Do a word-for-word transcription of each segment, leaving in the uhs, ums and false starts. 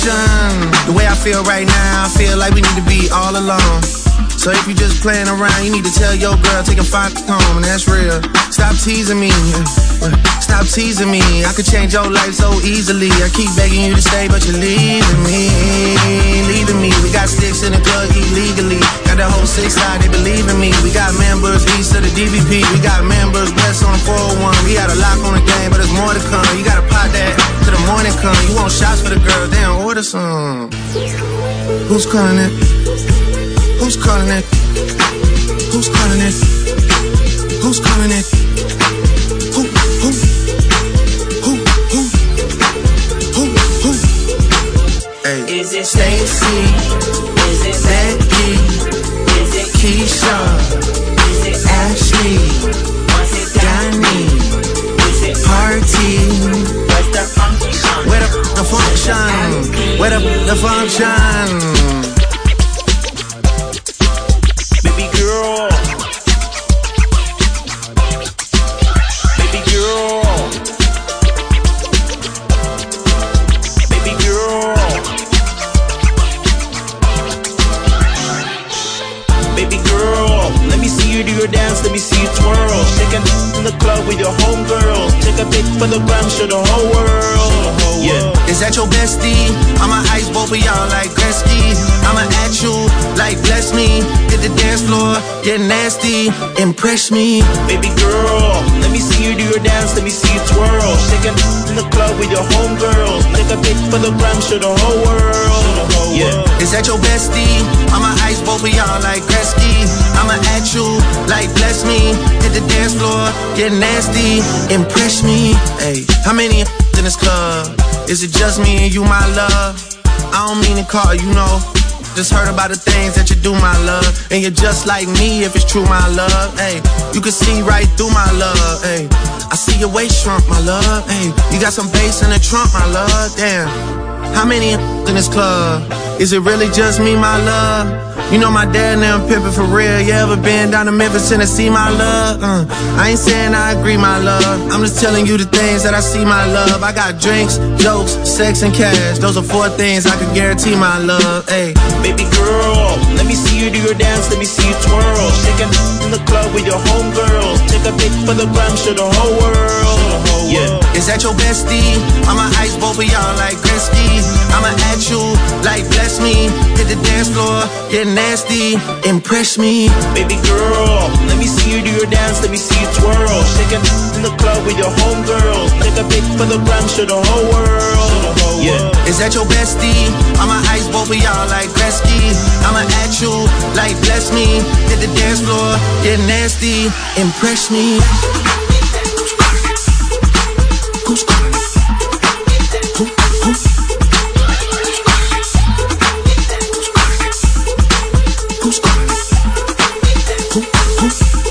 function. The way I feel right now, I feel like we need to be all alone. So if you just playing around, you need to tell your girl, take a fuck home, and that's real. Stop teasing me, stop teasing me. I could change your life so easily. I keep begging you to stay, but you're leaving me, leaving me. We got sticks in the club illegally. Got the whole six side, they believe in me. We got members east of the D V P. We got members west on the four oh one. We got a lock on the game, but there's more to come. You gotta pot that till the morning come. You want shots for the girls, then order some. Who's calling it? Who's calling it? Who's calling it? Who's calling it? Who, who, who, who, who, who? Hey. Is it Stacy? Is it Becky? Is it Keisha? Is it Ashley? Is it Danny? Is it Party? Where's the function? Where the, the function? Where the, the function? Baby girl, baby girl, baby girl, baby girl. Let me see you do your dance, let me see you twirl. Shake it in the club with your homegirls. Take a pic for the gram, show the whole world. Yeah. Is that your bestie? I'ma ice both of y'all like Gretzky. I'ma at you like bless me. Hit the dance floor, get nasty, impress me. Baby girl, let me see you do your dance, let me see you twirl. Shake it in the club with your homegirls. Take a pic for the gram, show the whole world. Yeah. Is that your bestie? I'ma ice both of y'all like Gretzky. I'ma at you like bless me. Hit the dance floor, get nasty, impress me. Hey, how many in this club? Is it just me and you, my love? I don't mean to call you, know. Just heard about the things that you do, my love. And you're just like me if it's true, my love. Hey, you can see right through my love. Hey, I see your waist shrunk, my love. Hey, you got some bass in the trunk, my love. Damn, how many in this club? Is it really just me, my love? You know my dad and them pimpin' for real. You ever been down to Memphis, Tennessee, my love? Uh, I ain't saying I agree, my love. I'm just telling you the things that I see, my love. I got drinks, jokes, sex, and cash. Those are four things I can guarantee, my love. Hey, baby girl, let me see you do your dance, let me see you twirl. Shaking in the club with your homegirls. Take a pic for the gram, show the whole world. Yeah. Is that your bestie? I'ma ice both of y'all like Gretzky. I'ma at you like bless me. Hit the dance floor, get nasty, impress me. Baby girl, let me see you do your dance, let me see you twirl. Shaking in the club with your homegirls. Take a pic for the gram, show the whole world. Yeah. Is that your bestie? I'ma ice both of y'all like Gretzky. I'ma at you like bless me. Hit the dance floor, get nasty, impress me. Who's calling it? Who, who? Who's calling it? Who, who?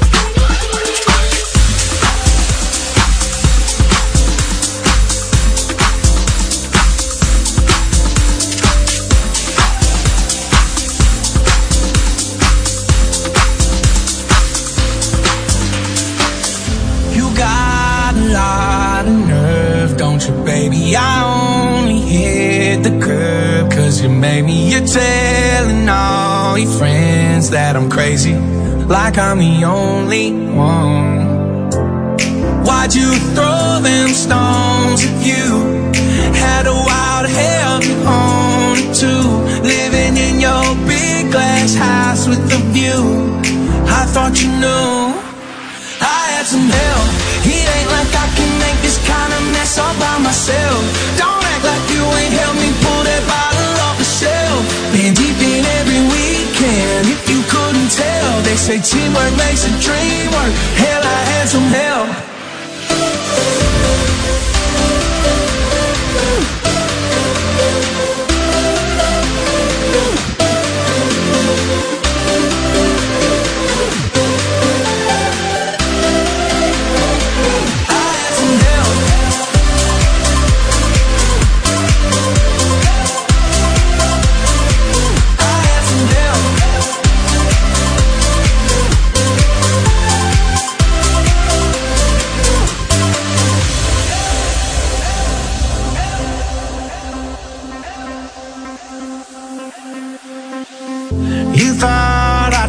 You got a lot of nerve, don't you, baby? I only hit the curb 'cause you made me. You're telling all your friends that I'm crazy, like I'm the only one. Why'd you throw them stones if you had a wild hell of your own too? Living in your big glass house with a view, I thought you knew I had some help. It ain't like I can make this kind of mess all by myself. Don't act like you ain't helped me pull that bottle off the shelf. Been deep in every weekend, if you couldn't tell. They say teamwork makes a dream work. Hell, I had some help.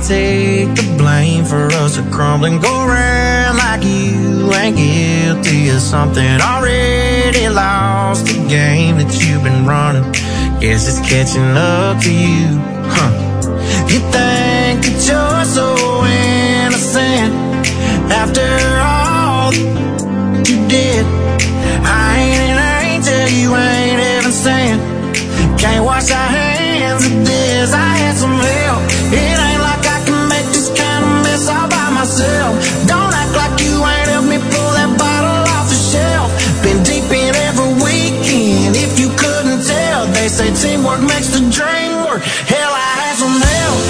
take the blame for us to crumble and go around like you ain't guilty of something already lost, the game that you've been running. Guess it's catching up to you, huh? You think that you're so innocent after all you did. I ain't an angel, you ain't heaven sent. Can't wash our hands of this. I had some help. It ain't like I can make this kind of mess all by myself. Don't act like you ain't helped me pull that bottle off the shelf. Been deep in every weekend, if you couldn't tell. They say teamwork makes the dream work. Hell, I had some help.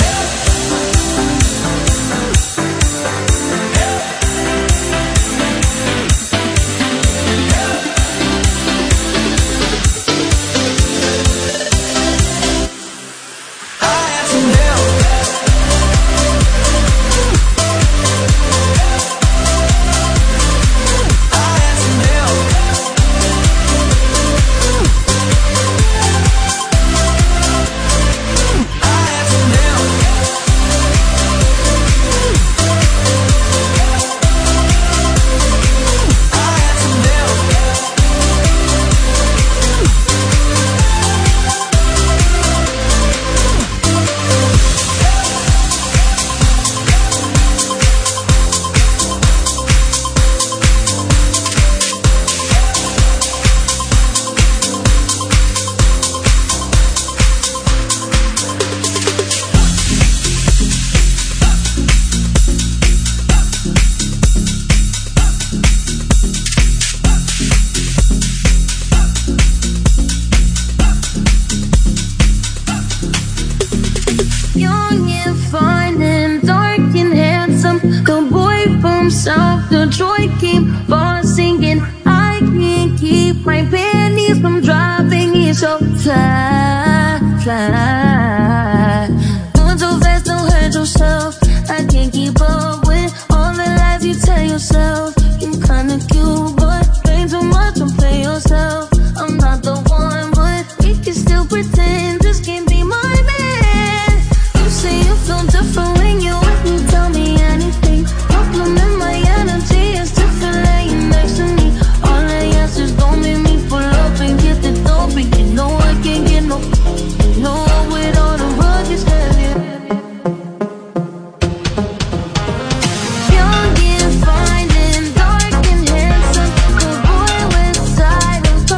Young and fine and dark and handsome, good boy with title.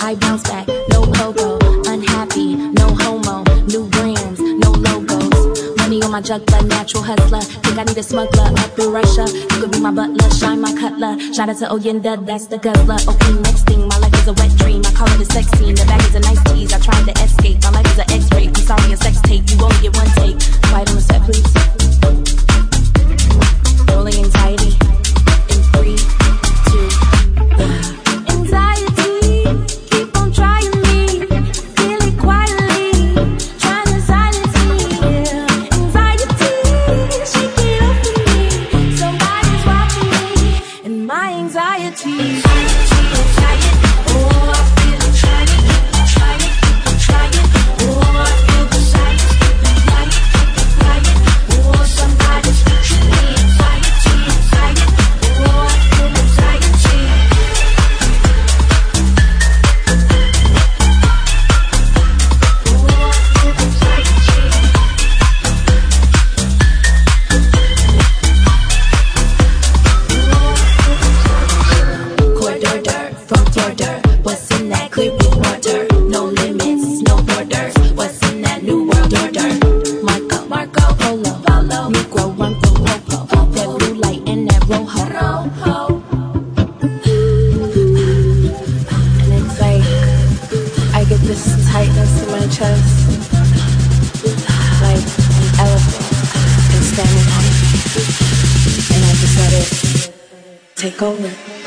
I bounce back, no pogo. Unhappy, no homo. New brands, no logos. Money on my juggler, natural hustler. Think I need a smuggler up in Russia. You could be my butler, shine my cutler. Shout out to Oyenda, that's the guzzler. Okay, next thing, my life is a wet dream. I call it a sex scene. The bag is a nice tease. I tried to escape. My life is an X-ray. I'm sorry, a sex tape. You only get one take. Quiet on the set, please. Rolling anxiety in three, two, one. Anxiety, keep on trying me. Feel it quietly, trying to silence me. Anxiety, shake it off of me. Somebody's watching me, and my anxiety. Anxiety, anxiety, oh, I feel it, trying it, trying it, trying it. Oh, I feel beside it, like it, like it. Oh, somebody's watching me. Anxiety, anxiety, oh, I feel anxiety. Corridor, front door dirt. What's in that clear blue water? No limits, no borders. What's in that new world order? Marco, Marco, Polo, Polo, Negro, run through Popo. That blue light and that rojo. Rojo. And it's like I get this tightness in my chest, like an elephant is standing on it, and I just let it take over.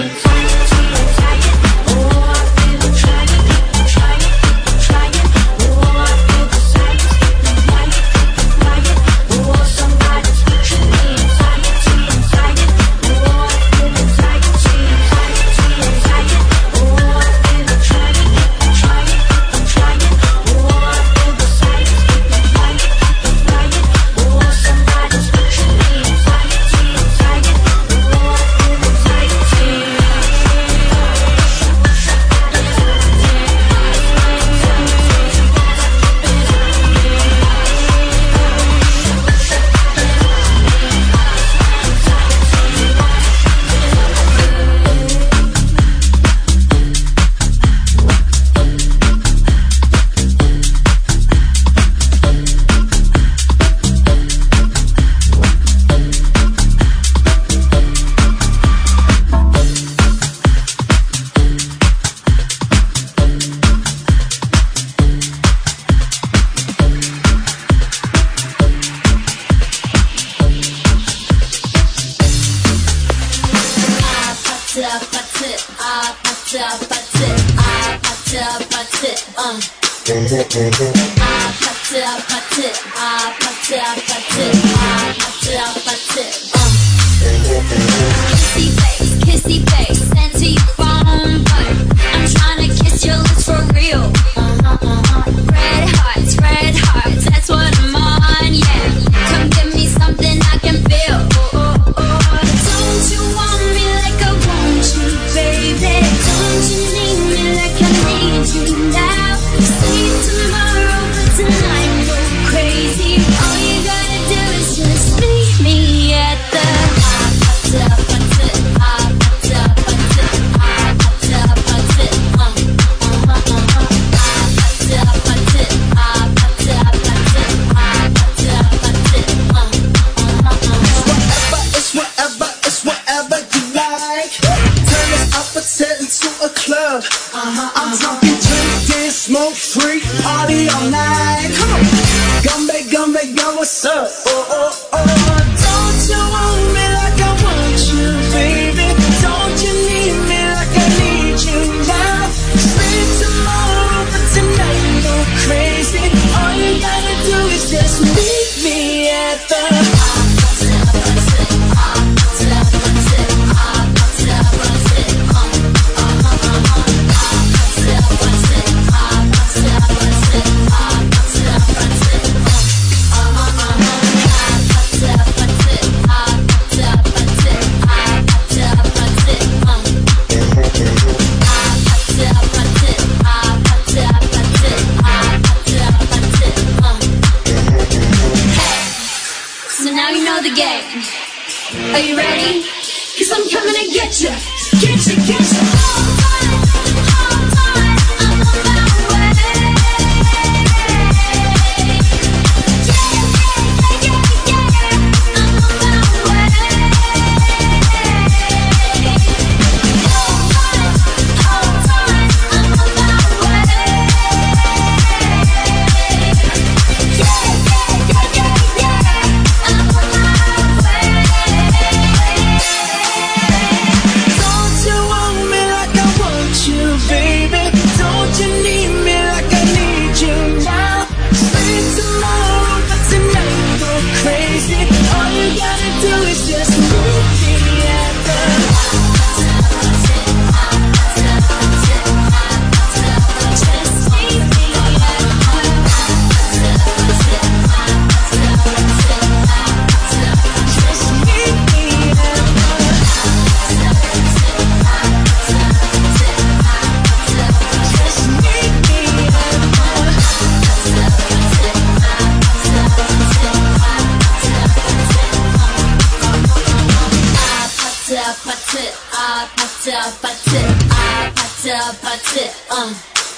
Are you ready? Cause I'm coming to get you. Get you, get you. Hold on, hold on.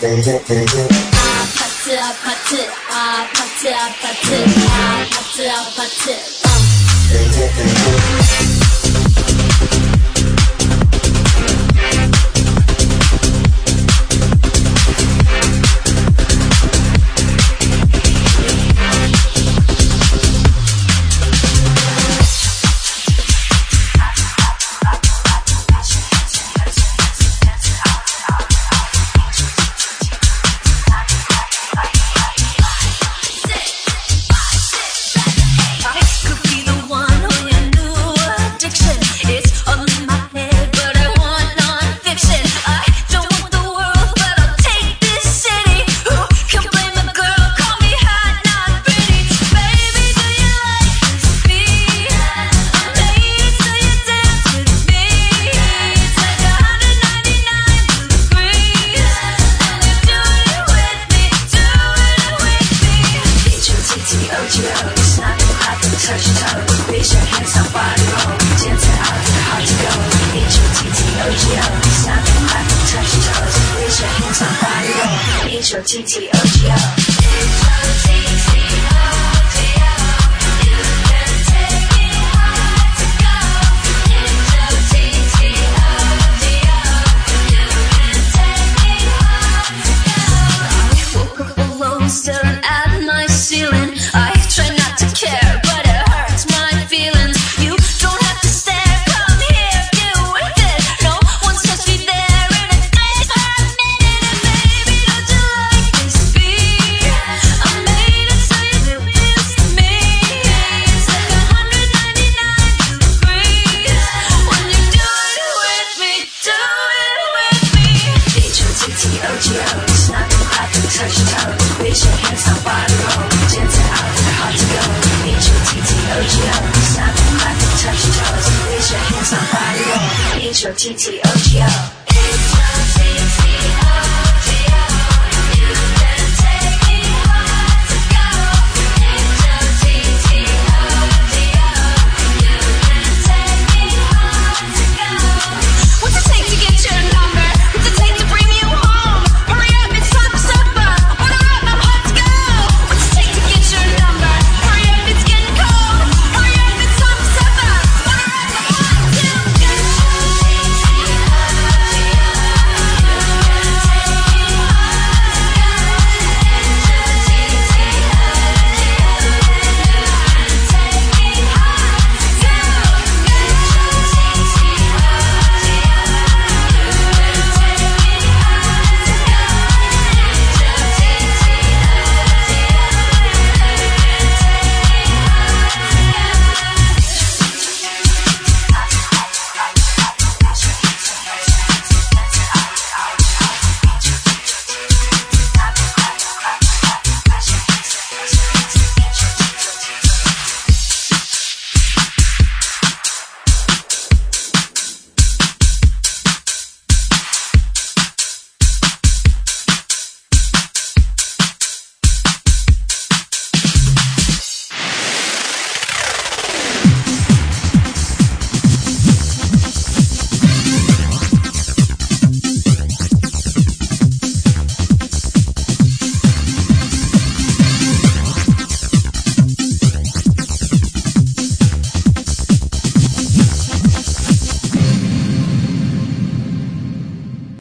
아파트 아파트 아파트 아파트 아파트 아파트 어. H O T T O G O